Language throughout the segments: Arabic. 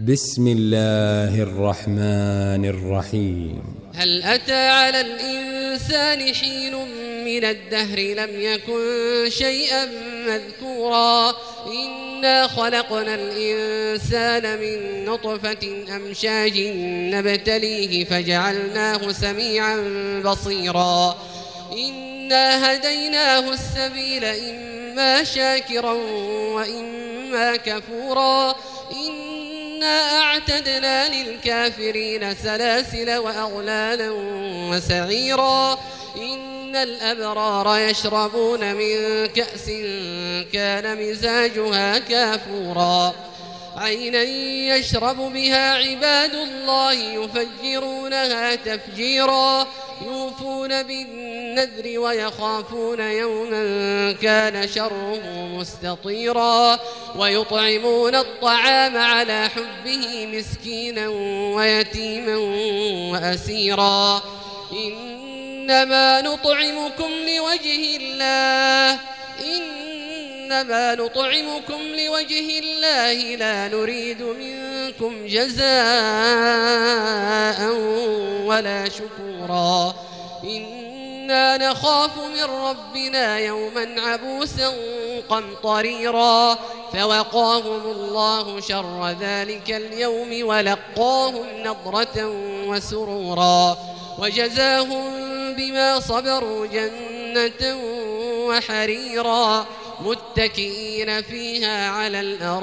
بسم الله الرحمن الرحيم. هل أتى على الإنسان حين من الدهر لم يكن شيئا مذكورا إنا خلقنا الإنسان من نطفة أمشاج نبتليه فجعلناه سميعا بصيرا إنا هديناه السبيل إما شاكرا وإما كفورا إنا أعتدنا للكافرين سلاسل وأغلالا وسعيرا إن الأبرار يشربون من كأس كان مزاجها كافورا عينا يشرب بها عباد الله يفجرونها تفجيرا يوفون بالنذر ويخافون يوما كان شره مستطيرا ويطعمون الطعام على حبه مسكينا ويتيما وأسيرا إنما نطعمكم لوجه الله لا نريد منكم جزاء ولا شكورا إنا نخاف من ربنا يوما عبوسا قمطريرا فوقاهم الله شر ذلك اليوم ولقاهم نضرة وسرورا وجزاهم بما صبروا جنة وحريرا متكئين فيها على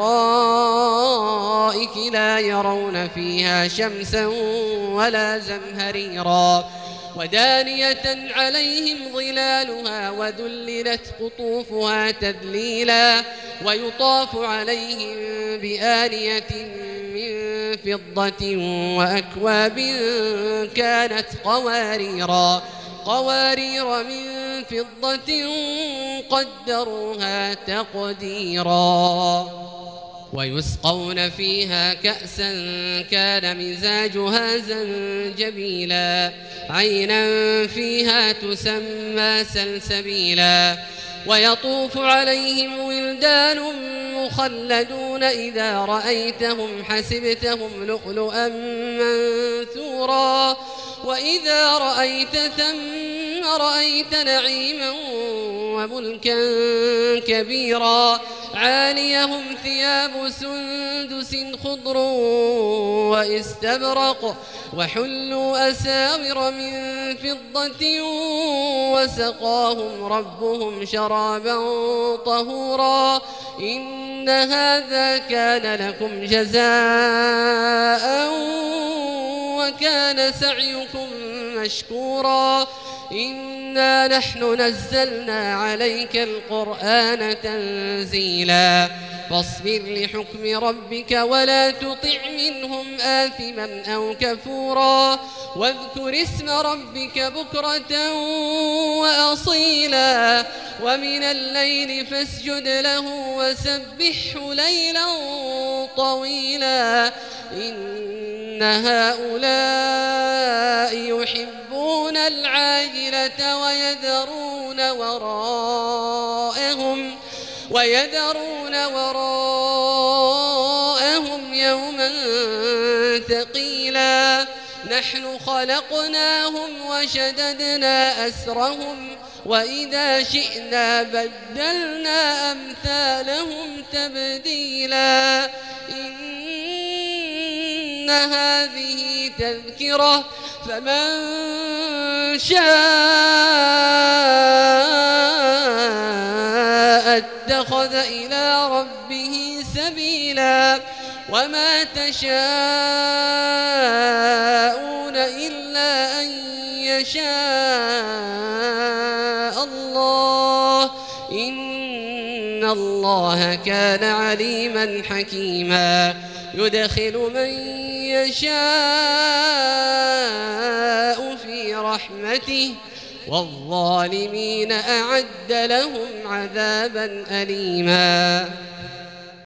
الأرائك لا يرون فيها شمسا ولا زمهريرا ودانية عليهم ظلالها وذللت قطوفها تذليلا ويطاف عليهم بآنية من فضة وأكواب كانت قوارير من فضة قدروها تقديرا ويسقون فيها كأسا كان مزاجها زنجبيلا عينا فيها تسمى سلسبيلا ويطوف عليهم ولدان مخلدون إذا رأيتهم حسبتهم لؤلؤا منثورا وإذا رأيت ثم رأيت نعيما وملكا كبيرا عاليهم ثياب سندس خضر واستبرق وحلوا أساور من فضة وسقاهم ربهم شرابا طهورا إن هذا كان لكم جزاء وكان سعيكم مشكورا إنا نحن نزلنا عليك القرآن تنزيلا فاصبر لحكم ربك ولا تطع منهم آثما أو كفورا واذكر اسم ربك بكرة وأصيلا ومن الليل فاسجد له وسبحه ليلا طويلا إن هؤلاء يحبون العاجلة ويذرون وراءهم يوما ثقيلا نحن خلقناهم وشددنا أسرهم وإذا شئنا بدلنا أمثالهم تبديلا إن هذه تذكرة فمن شاء اتخذ إلى ربه سبيلا وما تشاءون إلا أن يشاء الله إن الله كان عليما حكيما يدخل من يشاء في رحمته والظالمين أعد لهم عذابا أليما.